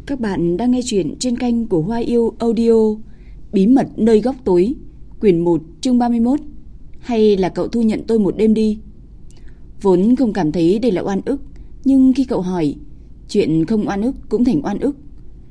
Các bạn đang nghe chuyện trên kênh của Hoa Yêu Audio. Bí mật nơi góc tối, quyển 1 chương 31. Hay là cậu thu nhận tôi một đêm đi. Vốn không cảm thấy đây là oan ức, nhưng khi cậu hỏi, chuyện không oan ức cũng thành oan ức.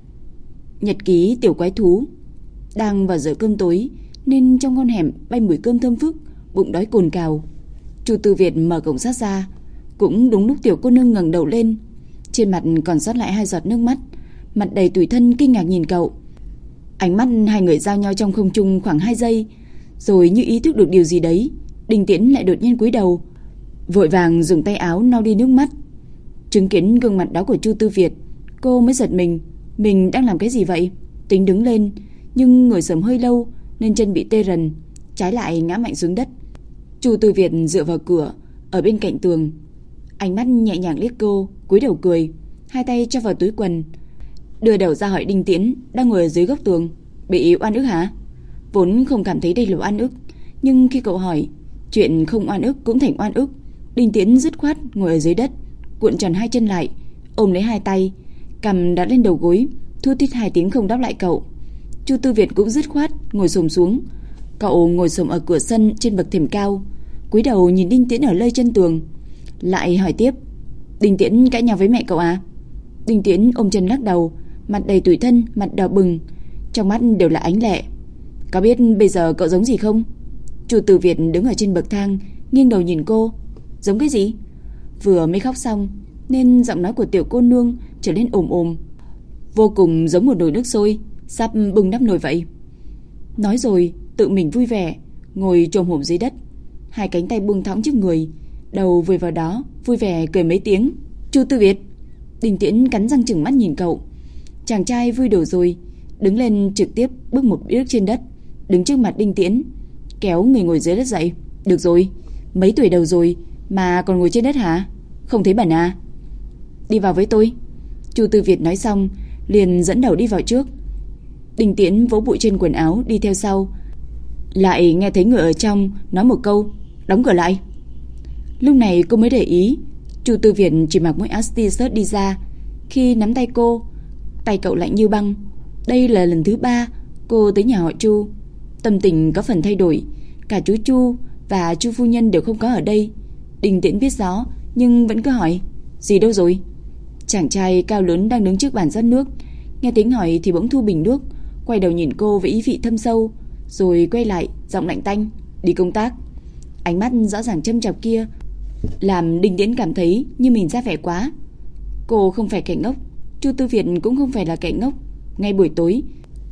Nhật ký tiểu quái thú. Đang vào giờ cơm tối nên trong con hẻm bay mùi cơm thơm phức, bụng đói cồn cào. Chu Tư Việt mở cổng sắt ra, cũng đúng lúc tiểu cô nương ngẩng đầu lên. Trên mặt còn sót lại 2 giọt nước mắt, mặt đầy tủi thân kinh ngạc nhìn cậu. Ánh mắt hai người giao nhau trong không trung khoảng 2 giây, rồi như ý thức được điều gì đấy, Đinh Tiễn lại đột nhiên cúi đầu, vội vàng dùng tay áo lau đi nước mắt. Chứng kiến gương mặt đó của Chu Tư Việt, cô mới giật mình đang làm cái gì vậy? Tính đứng lên, nhưng ngồi sớm hơi lâu nên chân bị tê rần, trái lại ngã mạnh xuống đất. Chu Tư Việt dựa vào cửa ở bên cạnh tường, ánh mắt nhẹ nhàng liếc cô, cúi đầu cười, hai tay cho vào túi quần, đưa đầu ra hỏi Đinh Tiễn đang ngồi ở dưới góc tường, bị oan ức hả? Vốn không cảm thấy đây là oan ức, nhưng khi cậu hỏi, chuyện không oan ức cũng thành oan ức. Đinh Tiễn dứt khoát ngồi ở dưới đất, cuộn tròn 2 chân lại, ôm lấy 2 tay, cằm đặt lên đầu gối, thút thít 2 tiếng không đáp lại cậu. Chu Tư Việt cũng dứt khoát ngồi xổm xuống. Cậu ngồi xổm ở cửa sân trên bậc thềm cao, cúi đầu nhìn Đinh Tiễn ở lơi chân tường, lại hỏi tiếp, Đinh Tiễn cãi nhau với mẹ cậu à? Đinh Tiễn ôm chân lắc đầu, mặt đầy tủi thân, mặt đỏ bừng, trong mắt đều là ánh lệ. Có biết bây giờ cậu giống gì không? Chu Tư Việt đứng ở trên bậc thang, nghiêng đầu nhìn cô. Giống cái gì? Vừa mới khóc xong nên giọng nói của tiểu cô nương trở nên ồm ồm, vô cùng giống một nồi nước sôi sắp bừng nắp nồi vậy. Nói rồi tự mình vui vẻ ngồi chồm hổm dưới đất, 2 cánh tay buông thõng trước người, đầu vùi vào đó, vui vẻ cười mấy tiếng. Chu Tư Việt. Đinh Tiễn cắn răng trừng mắt nhìn cậu. Chàng trai vui đủ rồi, đứng lên trực tiếp bước một bước trên đất, đứng trước mặt Đinh Tiễn, kéo người ngồi dưới đất dậy. Được rồi, mấy tuổi đầu rồi mà còn ngồi trên đất hả? Không thấy bẩn à? Đi vào với tôi. Chu Tư Việt nói xong liền dẫn đầu đi vào trước. Đinh Tiễn vỗ bụi trên quần áo đi theo sau, lại nghe thấy người ở trong nói một câu, đóng cửa lại. Lúc này cô mới để ý, Chu Tư Việt chỉ mặc mỗi áo t-shirt đi ra. Khi nắm tay cô, tay cậu lạnh như băng. Đây là lần thứ 3 cô tới nhà họ Chu. Tâm tình có phần thay đổi, cả chú Chu và Chu phu nhân đều không có ở đây. Đinh Tiễn biết rõ nhưng vẫn cứ hỏi, gì đâu rồi? Chàng trai cao lớn đang đứng trước bàn rót nước, nghe tiếng hỏi thì bỗng thu bình nước, quay đầu nhìn cô với ý vị thâm sâu, rồi quay lại, giọng lạnh tanh, đi công tác. Ánh mắt rõ ràng châm chọc kia làm Đinh Tiễn cảm thấy như mình ra vẻ quá. Cô không phải kẻ ngốc, Chu Tư Việt cũng không phải là kẻ ngốc. Ngay buổi tối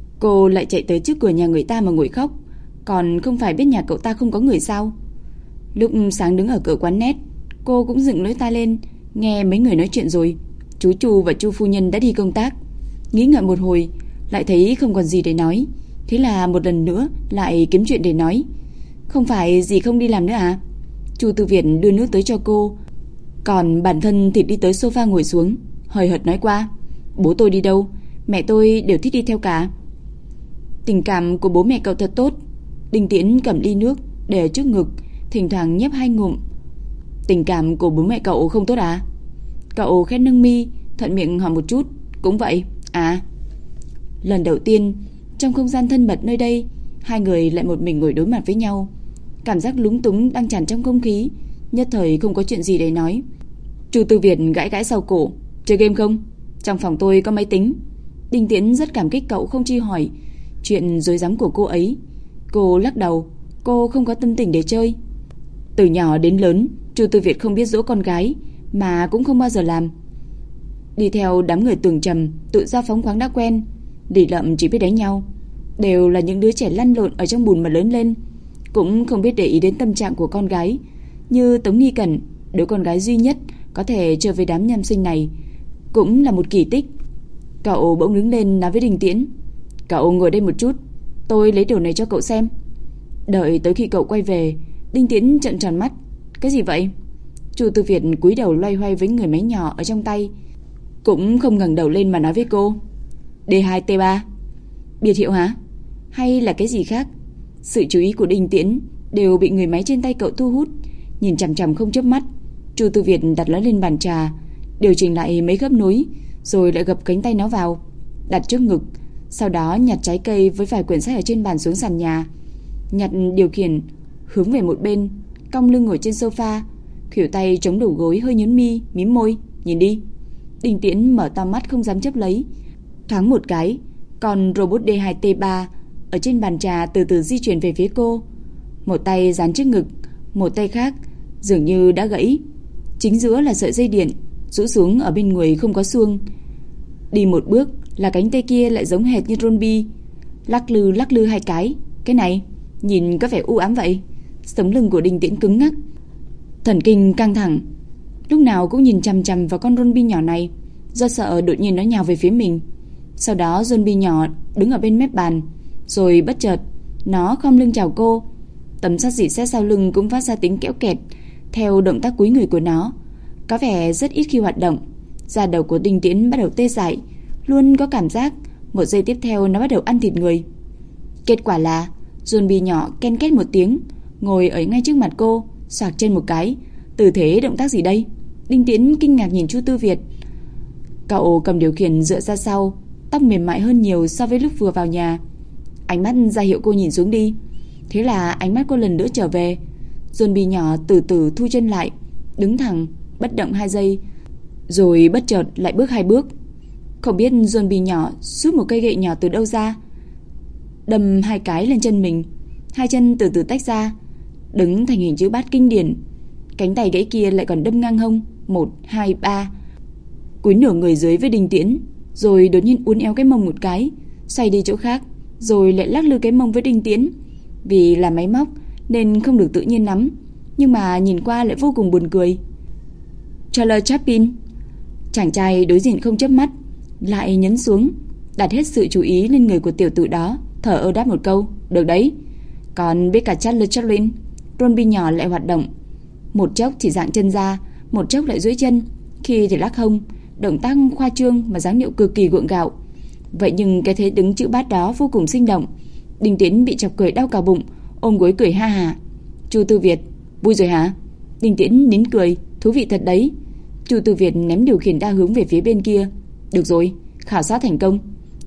cô lại chạy tới trước cửa nhà người ta mà ngồi khóc, còn không phải biết nhà cậu ta không có người sao? Lúc sáng đứng ở cửa quán nét, cô cũng dựng lỗ tai lên nghe mấy người nói chuyện rồi. Chú Chu và Chu phu nhân đã đi công tác. Nghĩ ngợi một hồi, lại thấy không còn gì để nói, thế là một lần nữa lại kiếm chuyện để nói. Không phải dì không đi làm nữa à? Chu Tư Việt đưa nước tới cho cô, còn bản thân thì đi tới sofa ngồi xuống, hời hợt nói qua, bố tôi đi đâu, mẹ tôi đều thích đi theo cả. Tình cảm của bố mẹ cậu thật tốt. Đinh Tiễn cầm ly nước để ở trước ngực, thỉnh thoảng nhấp 2 ngụm. Tình cảm của bố mẹ cậu không tốt à? Cậu khẽ nâng mi, thuận miệng hỏi một chút. Cũng vậy à? Lần đầu tiên trong không gian thân mật nơi đây, hai người lại một mình ngồi đối mặt với nhau. Cảm giác lúng túng đang tràn trong không khí, nhất thời không có chuyện gì để nói. Chu Tư Việt gãi gãi sau cổ, chơi game không? Trong phòng tôi có máy tính. Đinh Tiễn rất cảm kích cậu không chi hỏi chuyện rối rắm của cô ấy. Cô lắc đầu, cô không có tâm tình để chơi. Từ nhỏ đến lớn, Chu Tư Việt không biết dỗ con gái, mà cũng không bao giờ làm. Đi theo đám người Tường Trầm, tự do phóng khoáng đã quen. Lì lợm chỉ biết đánh nhau, đều là những đứa trẻ lăn lộn ở trong bùn mà lớn lên, cũng không biết để ý đến tâm trạng của con gái. Như Tống Nghi Cẩn, đứa con gái duy nhất có thể chơi với đám nham sinh này, cũng là một kỳ tích. Cậu bỗng đứng lên nói với Đinh Tiễn, cậu ngồi đây một chút, tôi lấy đồ này cho cậu xem. Đợi tới khi cậu quay về, Đinh Tiễn trợn tròn mắt, cái gì vậy? Chu Tư Việt cúi đầu loay hoay với người máy nhỏ ở trong tay, cũng không ngẩng đầu lên mà nói với cô, D2T3. Biệt hiệu hả? Hay là cái gì khác? Sự chú ý của Đinh Tiễn đều bị người máy trên tay cậu thu hút, nhìn chằm chằm không chớp mắt. Chu Tư Việt đặt nó lên bàn trà, điều chỉnh lại mấy khớp nối, rồi lại gập cánh tay nó vào. đặt trước ngực, sau đó nhặt trái cây với vài quyển sách ở trên bàn xuống sàn nhà, nhặt điều khiển hướng về một bên, cong lưng ngồi trên sofa, khuỷu tay chống đầu gối hơi nhướng mi, mím môi, nhìn đi. Đinh Tiễn mở to mắt không dám chấp lấy. Thoáng một cái, con robot D2T3 ở trên bàn trà từ từ di chuyển về phía cô. Một tay dán trước ngực, một tay khác dường như đã gãy. Chính giữa là sợi dây điện, rũ xuống ở bên người không có xuông. Đi một bước là cánh tay kia lại giống hệt như Ronby, lắc lư hai cái. Cái này nhìn có vẻ u ám vậy. Sống lưng của Đinh Tiễn cứng ngắc, thần kinh căng thẳng, lúc nào cũng nhìn chằm chằm vào con Ronby nhỏ này, do sợ đột nhiên nó nhào về phía mình. Sau đó Ronby nhỏ đứng ở bên mép bàn, rồi bất chợt nó khom lưng chào cô. Tấm sắt dỉ sét sau lưng cũng phát ra tiếng kéo kẹt theo động tác cúi người của nó, có vẻ rất ít khi hoạt động. Da đầu của Đinh Tiễn bắt đầu tê dại, luôn có cảm giác một giây tiếp theo nó bắt đầu ăn thịt người. Kết quả là Ronby nhỏ ken két một tiếng, ngồi ở ngay trước mặt cô, xoạc chân một cái. Tư thế động tác gì đây? Đinh Tiễn kinh ngạc nhìn Chu Tư Việt. Cậu cầm điều khiển dựa ra sau, tóc mềm mại hơn nhiều so với lúc vừa vào nhà. Ánh mắt ra hiệu cô nhìn xuống đi. Thế là ánh mắt cô lần nữa trở về. Ronby nhỏ từ từ thu chân lại, đứng thẳng, bất động 2 giây, rồi bất chợt lại bước 2 bước. Không biết Ronby nhỏ rút một cây gậy nhỏ từ đâu ra, đâm 2 cái lên chân mình. 2 chân từ từ tách ra, đứng thành hình chữ bát kinh điển. Cánh tay gãy kia lại còn đâm ngang hông, 1, 2, 3. Cúi nửa người dưới với Đinh Tiễn, rồi đột nhiên uốn éo cái mông một cái, xoay đi chỗ khác, rồi lại lắc lư cái mông với Đinh Tiễn. Vì là máy móc nên không được tự nhiên lắm, nhưng mà nhìn qua lại vô cùng buồn cười. Charles Chaplin. Chàng trai đối diện không chớp mắt, lại nhấn xuống, đặt hết sự chú ý lên người của tiểu tử đó, thở ơ đáp một câu, được đấy. Còn biết cả Charles Chaplin. Ronby nhỏ lại hoạt động, một chốc chỉ dạng chân ra, một chốc lại duỗi chân, khi thì lắc hông, động tác khoa trương mà dáng điệu cực kỳ gượng gạo. Vậy nhưng cái thế đứng chữ bát đó vô cùng sinh động. Đinh Tiễn bị chọc cười đau cả bụng, ôm gối cười ha ha. Chu Tư Việt, vui rồi hả? Đinh Tiễn nín cười, thú vị thật đấy. Chu Tư Việt ném điều khiển đa hướng về phía bên kia. Được rồi, khảo sát thành công.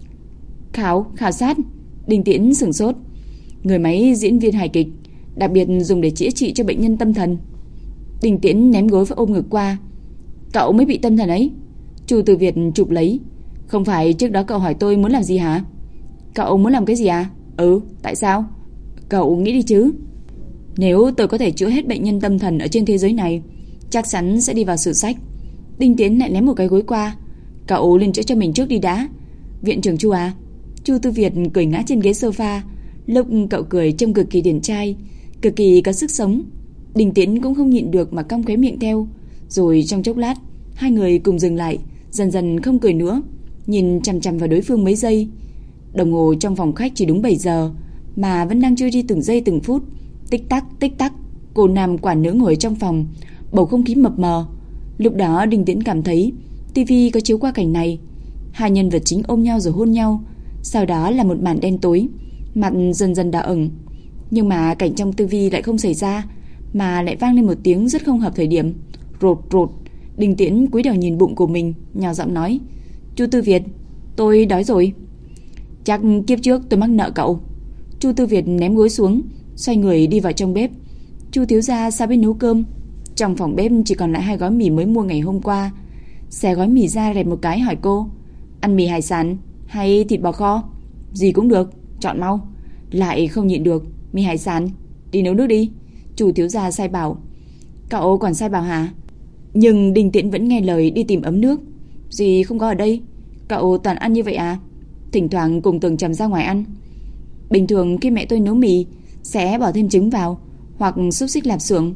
Khảo sát? Đinh Tiễn sửng sốt. Người máy diễn viên hài kịch, đặc biệt dùng để chữa trị cho bệnh nhân tâm thần. Đinh Tiễn ném gối và ôm ngực qua. Cậu mới bị tâm thần ấy. Chu Tư Việt chụp lấy. Không phải trước đó cậu hỏi tôi muốn làm gì hả? Cậu muốn làm cái gì à? Ừ, tại sao? Cậu nghĩ đi chứ. Nếu tôi có thể chữa hết bệnh nhân tâm thần ở trên thế giới này, chắc chắn sẽ đi vào sử sách. Đinh Tiễn lại ném một cái gối qua. Cậu lên chữa cho mình trước đi đã. Viện trưởng Chu à? Chu Tư Việt cười ngã trên ghế sofa. Lúc cậu cười trông cực kỳ điển trai, cực kỳ có sức sống. Đinh Tiễn cũng không nhịn được mà cong khóe miệng theo. Rồi trong chốc lát, hai người cùng dừng lại, dần dần không cười nữa, nhìn chằm chằm vào đối phương mấy giây. Đồng hồ trong phòng khách chỉ đúng 7 giờ mà vẫn đang trôi đi từng giây từng phút. Tích tắc tích tắc. Cô nam quả nữ ngồi trong phòng, bầu không khí mập mờ. Lúc đó Đinh Tiễn cảm thấy tivi có chiếu qua cảnh này. Hai nhân vật chính ôm nhau rồi hôn nhau, sau đó là một màn đen tối, mặt dần dần đỏ ửng. Nhưng mà cảnh trong tivi lại không xảy ra, mà lại vang lên một tiếng rất không hợp thời điểm. Rột rột. Đinh Tiễn cúi đầu nhìn bụng của mình, nhỏ giọng nói: Chu Tư Việt, tôi đói rồi. Chắc kiếp trước tôi mắc nợ cậu. Chu Tư Việt ném gối xuống, xoay người đi vào trong bếp. Chu thiếu gia sao biết nấu cơm? Trong phòng bếp chỉ còn lại 2 gói mì mới mua ngày hôm qua. Xé gói mì ra rẹp một cái hỏi cô: ăn mì hải sản hay thịt bò kho? Gì cũng được, chọn mau. Lại không nhịn được, mì hải sản. Đi nấu nước đi. Chu thiếu gia sai bảo. Cậu còn sai bảo hả? Nhưng Đinh Tiễn vẫn nghe lời đi tìm ấm nước. Gì không có ở đây? Cậu toàn ăn như vậy à? Thỉnh thoảng cùng Tường Trầm ra ngoài ăn. Bình thường khi mẹ tôi nấu mì sẽ bỏ thêm trứng vào, hoặc xúc xích lạp xưởng.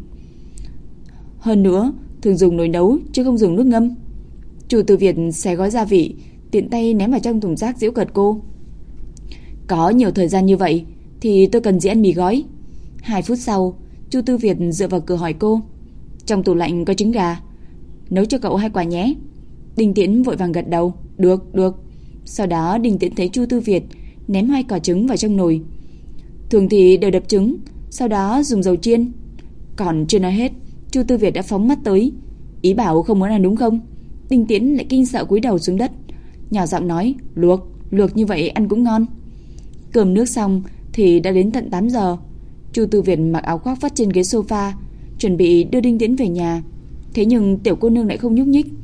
Hơn nữa thường dùng nồi nấu chứ không dùng nước ngâm. Chu Tư Việt xé gói gia vị, tiện tay ném vào trong thùng rác giễu cợt cô. Có nhiều thời gian như vậy thì tôi cần gì ăn mì gói. 2 phút sau, Chu Tư Việt dựa vào cửa hỏi cô: trong tủ lạnh có trứng gà, nấu cho cậu 2 quả nhé. Đinh Tiễn vội vàng gật đầu. Được, được. Sau đó Đinh Tiễn thấy Chu Tư Việt ném 2 quả trứng vào trong nồi. Thường thì đều đập trứng, sau đó dùng dầu chiên. Còn chưa nói hết, Chu Tư Việt đã phóng mắt tới. Ý bảo không muốn ăn đúng không? Đinh Tiễn lại kinh sợ cúi đầu xuống đất, nhỏ giọng nói: luộc, luộc như vậy ăn cũng ngon. Cơm nước xong thì đã đến tận 8 giờ. Chu Tư Việt mặc áo khoác vắt trên ghế sofa, chuẩn bị đưa Đinh Tiễn về nhà. Thế nhưng tiểu cô nương lại không nhúc nhích.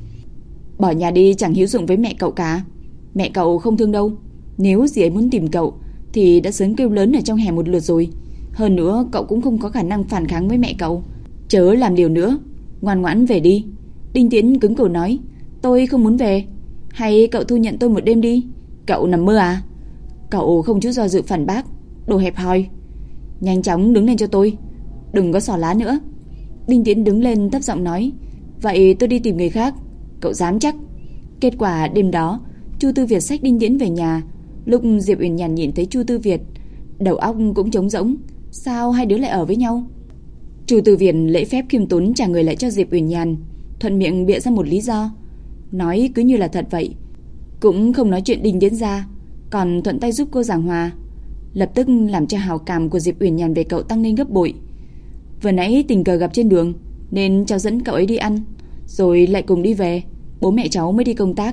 Bỏ nhà đi chẳng hữu dụng với mẹ cậu cả. Mẹ cậu không thương đâu. Nếu dì ấy muốn tìm cậu thì đã sớm kêu lớn ở trong hẻm một lượt rồi. Hơn nữa cậu cũng không có khả năng phản kháng với mẹ cậu. Chớ làm điều nữa, ngoan ngoãn về đi. Đinh Tiễn cứng cổ nói, tôi không muốn về. Hay cậu thu nhận tôi một đêm đi. Cậu nằm mơ à? Cậu không chút do dự phản bác, đồ hẹp hòi. Nhanh chóng đứng lên cho tôi, đừng có xỏ lá nữa. Đinh Tiễn đứng lên thấp giọng nói, vậy tôi đi tìm người khác. Cậu dám chắc? Kết quả đêm đó Chu Tư Việt xách Đinh Tiễn về nhà. Lúc Diệp Uyển Nhàn nhìn thấy Chu Tư Việt, đầu óc cũng trống rỗng. Sao hai đứa lại ở với nhau? Chu Tư Việt lễ phép khiêm tốn trả người lại cho Diệp Uyển Nhàn, thuận miệng bịa ra một lý do, nói cứ như là thật vậy, cũng không nói chuyện Đinh Tiễn ra, còn thuận tay giúp cô giảng hòa, lập tức làm cho hào cảm của Diệp Uyển Nhàn về cậu tăng lên gấp bội. Vừa nãy tình cờ gặp trên đường nên cháu dẫn cậu ấy đi ăn, rồi lại cùng đi về. Bố mẹ cháu mới đi công tác,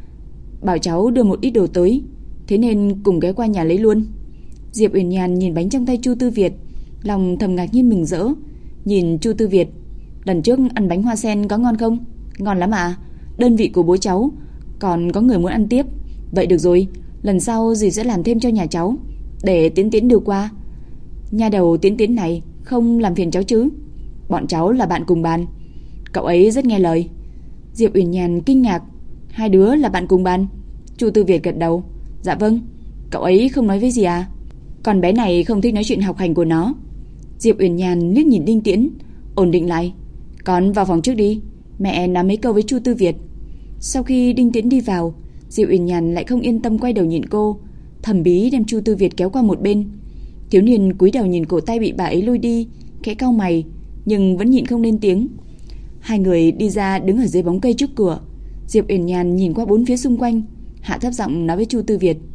bảo cháu đưa một ít đồ tới, thế nên cùng ghé qua nhà lấy luôn. Diệp Uyển Nhàn nhìn bánh trong tay Chu Tư Việt, lòng thầm ngạc nhiên mừng rỡ. Nhìn Chu Tư Việt, lần trước ăn bánh hoa sen có ngon không? Ngon lắm à? Đơn vị của bố cháu còn có người muốn ăn tiếp. Vậy được rồi, lần sau dì sẽ làm thêm cho nhà cháu, để Tiến Tiến đưa qua. Nhà đầu Tiến Tiến này không làm phiền cháu chứ? Bọn cháu là bạn cùng bàn, cậu ấy rất nghe lời. Diệp Uyển Nhàn kinh ngạc, hai đứa là bạn cùng bàn? Chu Tư Việt gật đầu, dạ vâng. Cậu ấy không nói với gì à? Còn bé này không thích nói chuyện học hành của nó. Diệp Uyển Nhàn liếc nhìn Đinh Tiễn, ổn định lại, con vào phòng trước đi, mẹ nói mấy câu với Chu Tư Việt. Sau khi Đinh Tiễn đi vào, Diệp Uyển Nhàn lại không yên tâm quay đầu nhìn cô, thầm bí đem Chu Tư Việt kéo qua một bên. Thiếu niên cúi đầu nhìn cổ tay bị bà ấy lôi đi, khẽ cau mày nhưng vẫn nhịn không lên tiếng. Hai người đi ra đứng ở dưới bóng cây trước cửa. Diệp Uyển Nhàn nhìn qua bốn phía xung quanh, hạ thấp giọng nói với Chu Tư Việt,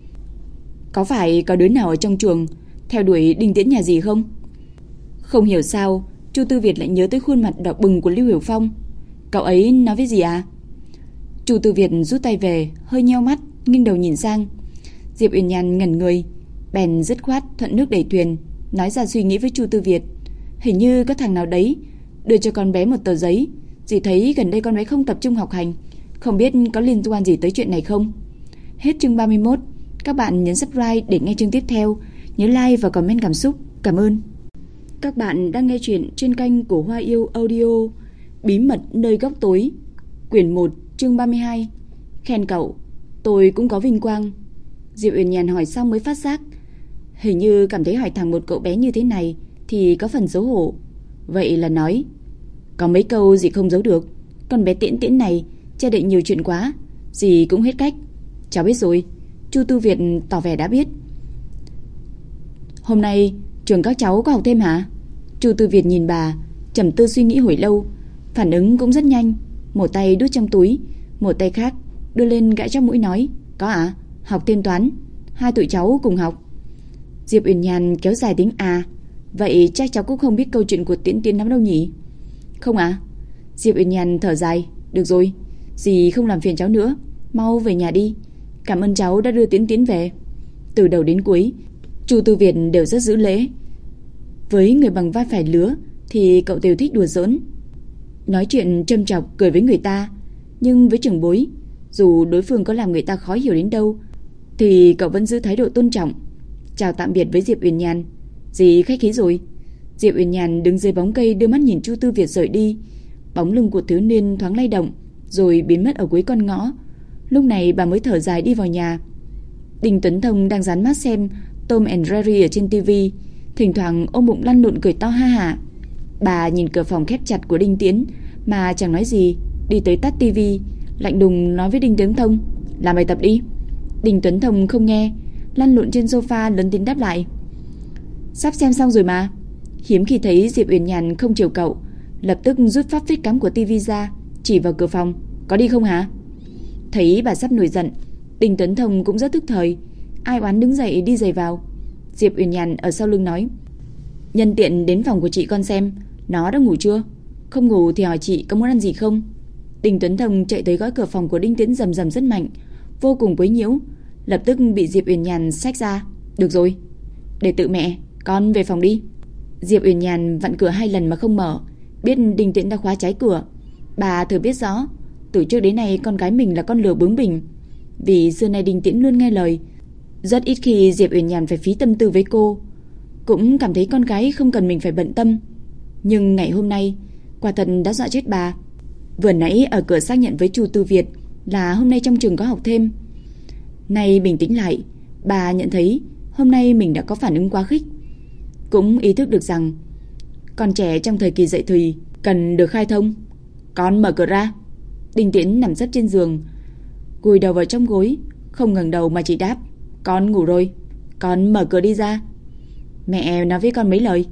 có phải có đứa nào ở trong chuồng theo đuổi Đinh Tiễn nhà gì không? Không hiểu sao Chu Tư Việt lại nhớ tới khuôn mặt đỏ bừng của Lưu Hiểu Phong. Cậu ấy nói với gì à? Chu Tư Việt rút tay về, hơi nheo mắt, nghiêng đầu nhìn sang. Diệp Uyển Nhàn ngẩn người, bèn dứt khoát thuận nước đẩy thuyền, nói ra suy nghĩ với Chu Tư Việt. Hình như có thằng nào đấy đưa cho con bé một tờ giấy, dì thấy gần đây con bé không tập trung học hành, không biết có liên quan gì tới chuyện này không. Hết chương 31. Các bạn nhấn subscribe để nghe chương tiếp theo. Nhớ like và comment cảm xúc. Cảm ơn. Các bạn đang nghe chuyện trên kênh của Hoa Yêu Audio. Bí mật nơi góc tối, quyển 1, chương 32. Khen cậu, tôi cũng có vinh quang. Diệp Uyển Nhàn hỏi xong mới phát giác, hình như cảm thấy hỏi thẳng một cậu bé như thế này thì có phần xấu hổ. Vậy là nói, có mấy câu gì không giấu được. Con bé Tiễn Tiễn này che đậy nhiều chuyện quá, gì cũng hết cách. Cháu biết rồi. Chu Tư Việt tỏ vẻ đã biết. Hôm nay trường các cháu có học thêm hả? Chu Tư Việt nhìn bà, trầm tư suy nghĩ hồi lâu, phản ứng cũng rất nhanh, một tay đút trong túi, một tay khác đưa lên gãi trong mũi nói, có ạ, học thêm toán, hai tụi cháu cùng học. Diệp Uyển Nhàn kéo dài tiếng à, vậy chắc cháu cũng không biết câu chuyện của Tiễn Tiễn lắm đâu nhỉ? Không ạ. Diệp Uyển Nhàn thở dài, được rồi, dì không làm phiền cháu nữa, mau về nhà đi. Cảm ơn cháu đã đưa Tiễn Tiễn về. Từ đầu đến cuối Chu Tư Việt đều rất giữ lễ. Với người bằng vai phải lứa thì cậu đều thích đùa giỡn, nói chuyện châm chọc cười với người ta. Nhưng với trưởng bối, dù đối phương có làm người ta khó hiểu đến đâu thì cậu vẫn giữ thái độ tôn trọng. Chào tạm biệt với Diệp Uyển Nhàn, dì khách khí rồi. Diệp Uyển Nhàn đứng dưới bóng cây đưa mắt nhìn Chu Tư Việt rời đi. Bóng lưng của thiếu niên thoáng lay động rồi biến mất ở cuối con ngõ. Lúc này bà mới thở dài đi vào nhà. Đinh Tuấn Thông đang dán mắt xem Tom and Jerry ở trên TV, thỉnh thoảng ôm bụng lăn lộn cười to ha hả. Bà nhìn cửa phòng khép chặt của Đinh Tiễn mà chẳng nói gì, đi tới tắt TV, lạnh lùng nói với Đinh Tuấn Thông, làm bài tập đi. Đinh Tuấn Thông không nghe, lăn lộn trên sofa lớn tiếng đáp lại, sắp xem xong rồi mà. Hiếm khi thấy Diệp Uyển Nhàn không chiều cậu, lập tức rút pháp phích cắm của TV ra, chỉ vào cửa phòng, có đi không hả? Thấy bà sắp nổi giận, Đinh Tuấn Thông cũng rất tức thời, ai oán đứng dậy đi giày vào. Diệp Uyển Nhàn ở sau lưng nói, nhân tiện đến phòng của chị con xem nó đã ngủ chưa, không ngủ thì hỏi chị có muốn ăn gì không. Đinh Tuấn Thông chạy tới gõ cửa phòng của Đinh Tiễn rầm rầm rất mạnh, vô cùng quấy nhiễu, lập tức bị Diệp Uyển Nhàn xách ra. Được rồi, để tự mẹ, con về phòng đi. Diệp Uyển Nhàn vặn cửa 2 lần mà không mở, biết Đinh Tiễn đã khóa trái cửa. Bà thừa biết rõ, từ trước đến nay con gái mình là con lừa bướng bỉnh. Vì xưa nay Đinh Tiễn luôn nghe lời, rất ít khi Diệp Uyển Nhàn phải phí tâm tư với cô, cũng cảm thấy con gái không cần mình phải bận tâm. Nhưng ngày hôm nay, quả thật đã dọa chết bà. Vừa nãy ở cửa xác nhận với Chu Tư Việt là hôm nay trong trường có học thêm. Nay bình tĩnh lại, bà nhận thấy hôm nay mình đã có phản ứng quá khích, cũng ý thức được rằng con trẻ trong thời kỳ dậy thì cần được khai thông. Con mở cửa ra. Đinh Tiễn nằm sấp trên giường, cúi đầu vào trong gối, không ngẩng đầu mà chỉ đáp: Con ngủ rồi, con mở cửa đi ra. Mẹ nói với con mấy lời.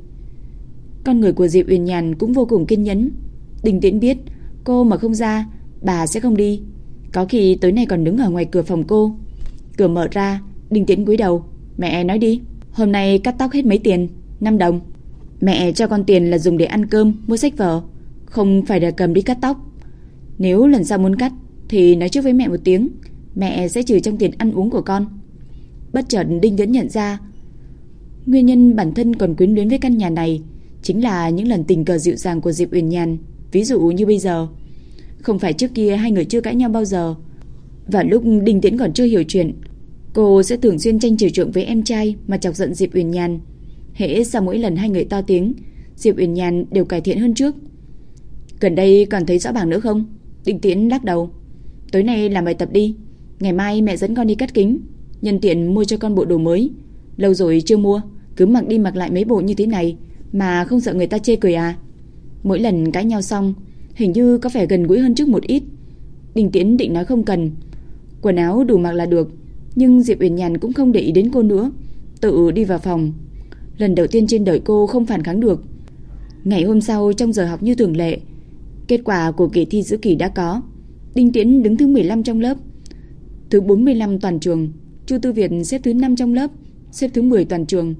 Con người của Diệp Uyển Nhàn cũng vô cùng kiên nhẫn. Đinh Tiễn biết cô mà không ra, bà sẽ không đi. Có khi tối nay còn đứng ở ngoài cửa phòng cô. Cửa mở ra, Đinh Tiễn cúi đầu: Mẹ nói đi. Hôm nay cắt tóc hết mấy tiền? 5 đồng. Mẹ cho con tiền là dùng để ăn cơm, mua sách vở, không phải là cầm đi cắt tóc. Nếu lần sau muốn cắt thì nói trước với mẹ một tiếng, mẹ sẽ trừ trong tiền ăn uống của con. Bất chợt Đinh Tiễn nhận ra, nguyên nhân bản thân còn quyến luyến với căn nhà này chính là những lần tình cờ dịu dàng của Diệp Uyển Nhàn. Ví dụ như bây giờ, không phải trước kia hai người chưa cãi nhau bao giờ. Và lúc Đinh Tiễn còn chưa hiểu chuyện, cô sẽ thường xuyên tranh chịu trượng với em trai mà chọc giận Diệp Uyển Nhàn. Hễ sau mỗi lần hai người to tiếng, Diệp Uyển Nhàn đều cải thiện hơn trước. Gần đây còn thấy rõ bảng nữa không? Đinh Tiễn lắc đầu. Tối nay làm bài tập đi, ngày mai mẹ dẫn con đi cắt kính, nhân tiện mua cho con bộ đồ mới. Lâu rồi chưa mua, cứ mặc đi mặc lại mấy bộ như thế này mà không sợ người ta chê cười à? Mỗi lần cãi nhau xong, hình như có vẻ gần gũi hơn trước một ít. Đinh Tiễn định nói không cần, quần áo đủ mặc là được, nhưng Diệp Uyển Nhàn cũng không để ý đến cô nữa, tự đi vào phòng. Lần đầu tiên trên đời cô không phản kháng được. Ngày hôm sau trong giờ học như thường lệ, kết quả của kỳ thi giữa kỳ đã có. Đinh Tiễn đứng thứ 15 trong lớp, thứ 45 toàn trường. Chu Tư Việt xếp thứ 5 trong lớp, xếp thứ 10 toàn trường.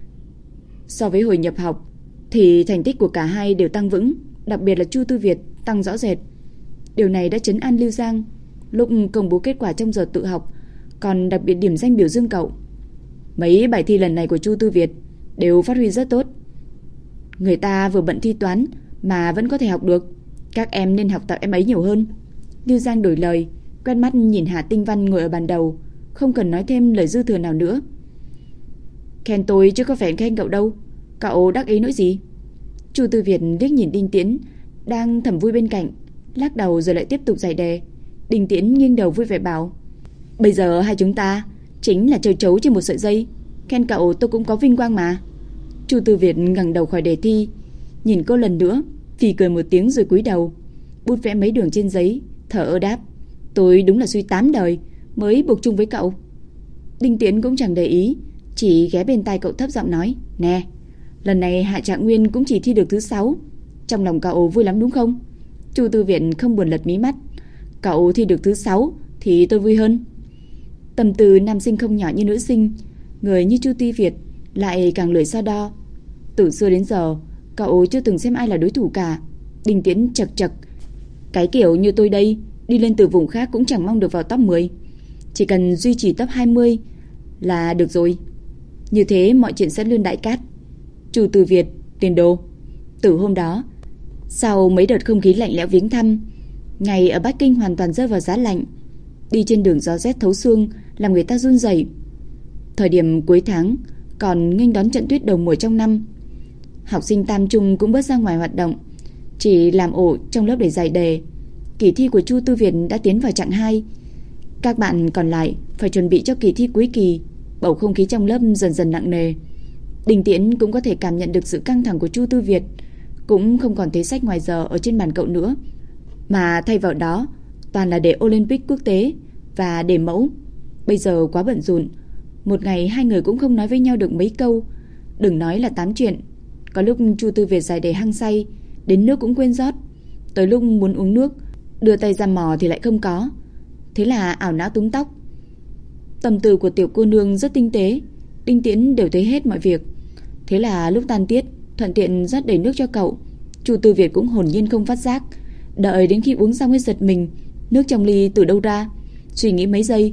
So với hồi nhập học thì thành tích của cả hai đều tăng vững, đặc biệt là Chu Tư Việt tăng rõ rệt. Điều này đã trấn an Lưu Giang. Lúc công bố kết quả trong giờ tự học, còn đặc biệt điểm danh biểu dương cậu. Mấy bài thi lần này của Chu Tư Việt đều phát huy rất tốt. Người ta vừa bận thi toán mà vẫn có thể học được, các em nên học tập em ấy nhiều hơn. Lưu Giang đổi lời, quét mắt nhìn Hà Tinh Văn ngồi ở bàn đầu, không cần nói thêm lời dư thừa nào nữa. Khen tôi chứ có phải khen cậu đâu, cậu đắc ý nỗi gì? Chu Tư Việt liếc nhìn Đinh Tiễn đang thầm vui bên cạnh, lắc đầu rồi lại tiếp tục giải đề. Đinh Tiễn nghiêng đầu vui vẻ bảo: Bây giờ hai chúng ta chính là châu chấu trên một sợi dây, khen cậu tôi cũng có vinh quang mà. Chu Tư Việt ngẩng đầu khỏi đề thi, nhìn cô lần nữa, phì cười một tiếng rồi cúi đầu, bút vẽ mấy đường trên giấy, thở ơ đáp: Tôi đúng là suy 8 đời mới buộc chung với cậu. Đinh Tiễn cũng chẳng để ý, chỉ ghé bên tai cậu thấp giọng nói: Nè, lần này Hạ Trạng Nguyên cũng chỉ thi được thứ 6, trong lòng cậu vui lắm đúng không? Chu Tư Việt không buồn lật mí mắt: Cậu thi được thứ 6 thì tôi vui hơn. Tâm tư nam sinh không nhỏ như nữ sinh, người như Chu Tư Việt lại càng lười so đo. Từ xưa đến giờ cậu chưa từng xem ai là đối thủ cả. Đinh Tiễn chật chật: Cái kiểu như tôi đây, đi lên từ vùng khác cũng chẳng mong được vào top 10, chỉ cần duy trì top 20 là được rồi. Như thế mọi chuyện sẽ luôn đại cát. Chu Tư Việt, tiền đồ. Từ hôm đó, sau mấy đợt không khí lạnh lẽo viếng thăm, ngày ở Bắc Kinh hoàn toàn rơi vào giá lạnh. Đi trên đường gió rét thấu xương làm người ta run rẩy. Thời điểm cuối tháng còn nghênh đón trận tuyết đầu mùa trong năm. Học sinh tam trung cũng bớt ra ngoài hoạt động, chỉ làm ổ trong lớp để giải đề. Kỳ thi của Chu Tư Việt đã tiến vào chặng 2. Các bạn còn lại phải chuẩn bị cho kỳ thi cuối kỳ. Bầu không khí trong lớp dần dần nặng nề. Đinh Tiễn cũng có thể cảm nhận được sự căng thẳng của Chu Tư Việt, cũng không còn thấy sách ngoài giờ ở trên bàn cậu nữa, mà thay vào đó toàn là đề Olympic quốc tế và đề mẫu. Bây giờ quá bận rộn, một ngày hai người cũng không nói với nhau được mấy câu, đừng nói là tám chuyện. Có lúc Chu Tư Việt giải đề hăng say, đến nước cũng quên rót. Tới lúc muốn uống nước, đưa tay ra mò thì lại không có. Thế là ảo não túm tóc. Tâm tư của tiểu cô nương rất tinh tế, Đinh Tiễn đều thấy hết mọi việc. Thế là lúc tan tiết, thuận tiện rót đầy nước cho cậu. Chu Tư Việt cũng hồn nhiên không phát giác, đợi đến khi uống xong mới giật mình, nước trong ly từ đâu ra. Suy nghĩ mấy giây,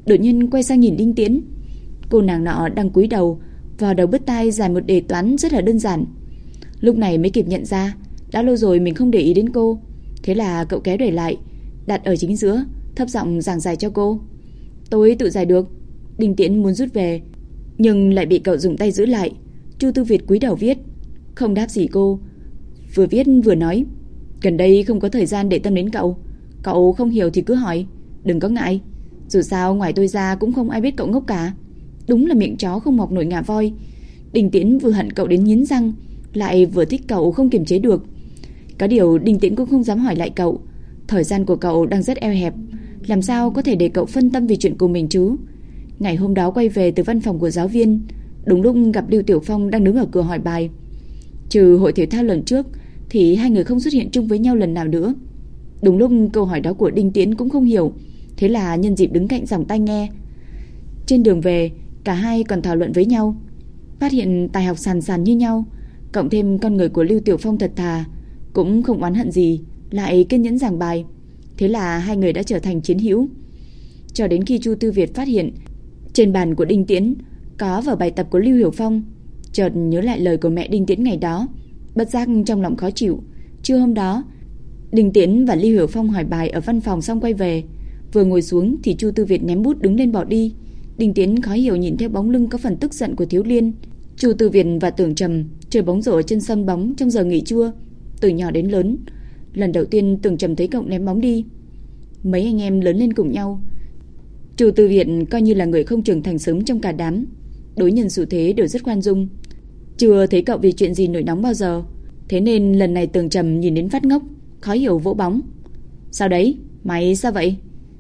đột nhiên quay sang nhìn Đinh Tiễn. Cô nàng nọ đang cúi đầu, vào đầu bứt tai giải một đề toán rất là đơn giản. Lúc này mới kịp nhận ra đã lâu rồi mình không để ý đến cô. Thế là cậu kéo đẩy lại, đặt ở chính giữa, thấp giọng giảng giải cho cô. Tôi tự giải được. Đinh Tiễn muốn rút về, nhưng lại bị cậu dùng tay giữ lại. Chu Tư Việt cúi đầu viết, không đáp gì cô, vừa viết vừa nói, gần đây không có thời gian để tâm đến cậu. Cậu không hiểu thì cứ hỏi, đừng có ngại. Dù sao ngoài tôi ra cũng không ai biết cậu ngốc cả. Đúng là miệng chó không mọc nổi ngà voi. Đinh Tiễn vừa hận cậu đến nghiến răng, lại vừa thích cậu không kiềm chế được. Có điều Đinh Tiễn cũng không dám hỏi lại cậu. Thời gian của cậu đang rất eo hẹp, làm sao có thể để cậu phân tâm vì chuyện của mình chứ. Ngày hôm đó quay về từ văn phòng của giáo viên, đúng lúc gặp Lưu Tiểu Phong đang đứng ở cửa hỏi bài. Trừ hội thể thao lần trước thì hai người không xuất hiện chung với nhau lần nào nữa. Đúng lúc câu hỏi đó của Đinh Tiễn cũng không hiểu, thế là nhân dịp đứng cạnh dòng tai nghe. Trên đường về, cả hai còn thảo luận với nhau, phát hiện tài học sàn sàn như nhau, cộng thêm con người của Lưu Tiểu Phong thật thà, cũng không oán hận gì, lại kiên nhẫn giảng bài. Thế là hai người đã trở thành chiến hữu. Cho đến khi Chu Tư Việt phát hiện trên bàn của Đinh Tiễn có vở bài tập của Lưu Hiểu Phong, chợt nhớ lại lời của mẹ Đinh Tiễn ngày đó, bất giác trong lòng khó chịu. Trưa hôm đó, Đinh Tiễn và Lưu Hiểu Phong hỏi bài ở văn phòng xong quay về, vừa ngồi xuống thì Chu Tư Việt ném bút đứng lên bỏ đi. Đinh Tiễn khó hiểu nhìn theo bóng lưng có phần tức giận của Thiếu Liên. Chu Tư Việt và Tưởng Trầm chơi bóng rổ trên sân bóng trong giờ nghỉ trưa. Từ nhỏ đến lớn, lần đầu tiên Tưởng Trầm thấy cậu ném bóng đi. Mấy anh em lớn lên cùng nhau, Chu Tư Việt coi như là người không trưởng thành sớm trong cả đám, đối nhân xử thế đều rất khoan dung, chưa thấy cậu vì chuyện gì nổi nóng bao giờ. Thế nên lần này Tưởng Trầm nhìn đến phát ngốc, khó hiểu vỗ bóng. Sao đấy? Mày sao vậy?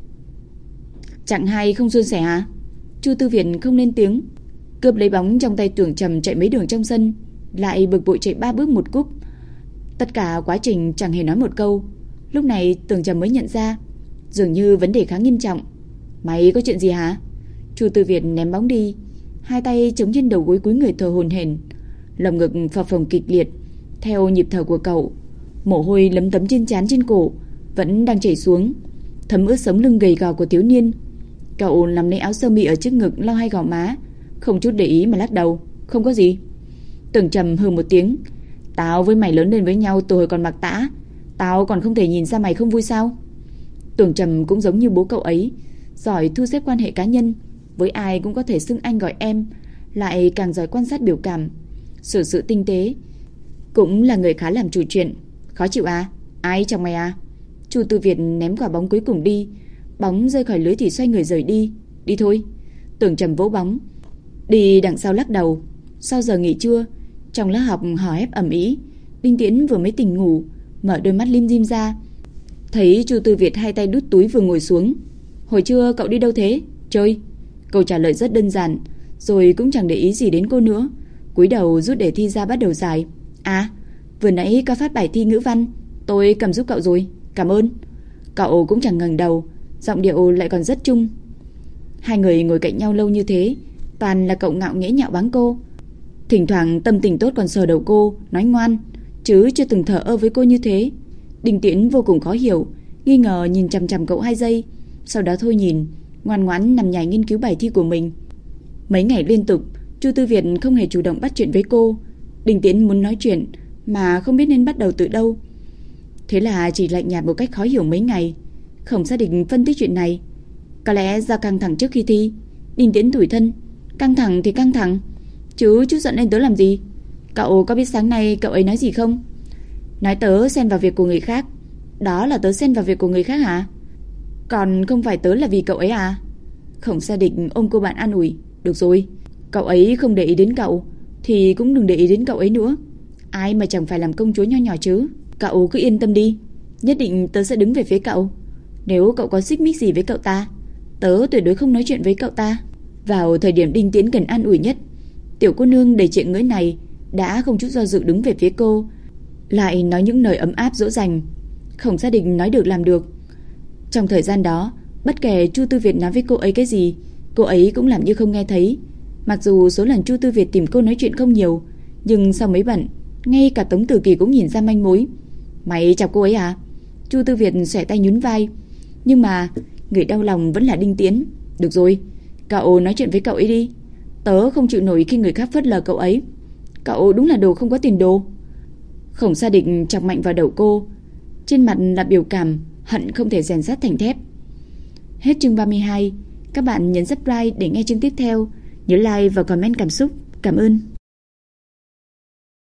Chẳng hay không suôn sẻ hả? Chu Tư Việt không lên tiếng, cướp lấy bóng trong tay Tưởng Trầm chạy mấy đường trong sân, lại bực bội chạy 3 bước một cúp. Tất cả quá trình chẳng hề nói một câu. Lúc này Tưởng Trầm mới nhận ra dường như vấn đề khá nghiêm trọng. Mày có chuyện gì hả? Chu Tư Việt ném bóng đi, hai tay chống trên đầu gối cúi người thở hổn hển, lồng ngực phập phồng kịch liệt theo nhịp thở của cậu. Mồ hôi lấm tấm trên trán trên cổ vẫn đang chảy xuống, thấm ướt sống lưng gầy gò của thiếu niên. Cậu nắm lấy áo sơ mi ở trước ngực lau hai gò má, không chút để ý mà lắc đầu, không có gì. Tưởng Trầm hừ một tiếng, tao với mày lớn lên với nhau từ hồi còn mặc tã, tao còn không thể nhìn ra mày không vui sao? Tưởng Trầm cũng giống như bố cậu ấy, giỏi thu xếp quan hệ cá nhân, với ai cũng có thể xưng anh gọi em, lại càng giỏi quan sát biểu cảm, xử sự tinh tế, cũng là người khá làm chủ chuyện. Khó chịu à? Ai chồng mày à? Chu Tư Việt ném quả bóng cuối cùng đi, bóng rơi khỏi lưới thì xoay người rời đi. Đi thôi. Tưởng Trầm vỗ bóng đi đằng sau lắc đầu. Sau giờ nghỉ trưa, trong lớp học hò hét ầm ĩ. Đinh Tiễn vừa mới tỉnh ngủ, mở đôi mắt lim dim ra, thấy Chu Tư Việt hai tay đút túi vừa ngồi xuống. Hồi trưa cậu đi đâu thế? Chơi. Câu trả lời rất đơn giản, rồi cũng chẳng để ý gì đến cô nữa, cúi đầu rút đề thi ra bắt đầu giải. À, vừa nãy có phát bài thi ngữ văn, tôi cầm giúp cậu rồi, cảm ơn. Cậu cũng chẳng ngẩng đầu, giọng điệu lại còn rất chung. Hai người ngồi cạnh nhau lâu như thế, toàn là cậu ngạo nghễ nhạo báng cô. Thỉnh thoảng tâm tình tốt còn sờ đầu cô, nói ngoan, chứ chưa từng thờ ơ với cô như thế. Đinh Tiễn vô cùng khó hiểu, nghi ngờ nhìn chằm chằm cậu 2 giây, sau đó thôi nhìn, ngoan ngoãn nằm nhảy nghiên cứu bài thi của mình. Mấy ngày liên tục, Chu Tư Việt không hề chủ động bắt chuyện với cô. Đinh Tiễn muốn nói chuyện mà không biết nên bắt đầu từ đâu, thế là chỉ lạnh nhạt một cách khó hiểu mấy ngày, không xác định phân tích chuyện này. Có lẽ do căng thẳng trước khi thi. Đinh Tiễn tủi thân, căng thẳng thì căng thẳng, chứ chút giận lên tớ làm gì? Cậu có biết sáng nay cậu ấy nói gì không? Nói tớ xen vào việc của người khác. Đó là tớ xen vào việc của người khác hả? Còn không phải tớ là vì cậu ấy à? Khổng Sa Địch ôm cô bạn an ủi, được rồi, cậu ấy không để ý đến cậu thì cũng đừng để ý đến cậu ấy nữa. Ai mà chẳng phải làm công chúa nho nhỏ chứ. Cậu cứ yên tâm đi, nhất định tớ sẽ đứng về phía cậu. Nếu cậu có xích mích gì với cậu ta, tớ tuyệt đối không nói chuyện với cậu ta. Vào thời điểm Đinh Tiễn cần an ủi nhất, tiểu cô nương đầy chuyện ngưỡi này đã không chút do dự đứng về phía cô, lại nói những lời ấm áp dỗ dành. Khổng Sa Địch nói được làm được. Trong thời gian đó, bất kể Chu Tư Việt nói với cô ấy cái gì, cô ấy cũng làm như không nghe thấy. Mặc dù số lần Chu Tư Việt tìm cô nói chuyện không nhiều, nhưng sau mấy bận, ngay cả Tống Tử Kỳ cũng nhìn ra manh mối. Mày chọc cô ấy à? Chu Tư Việt xòe tay nhún vai. Nhưng mà người đau lòng vẫn là Đinh Tiễn. Được rồi, cậu nói chuyện với cậu ấy đi. Tớ không chịu nổi khi người khác phớt lờ cậu ấy. Cậu đúng là đồ không có tiền đồ. Khổng Sa Địch chọc mạnh vào đầu cô, trên mặt là biểu cảm hận không thể rèn sắt thành thép. Hết chương 32. Các bạn nhấn subscribe để nghe chương tiếp theo. Nhớ like và comment cảm xúc. Cảm ơn.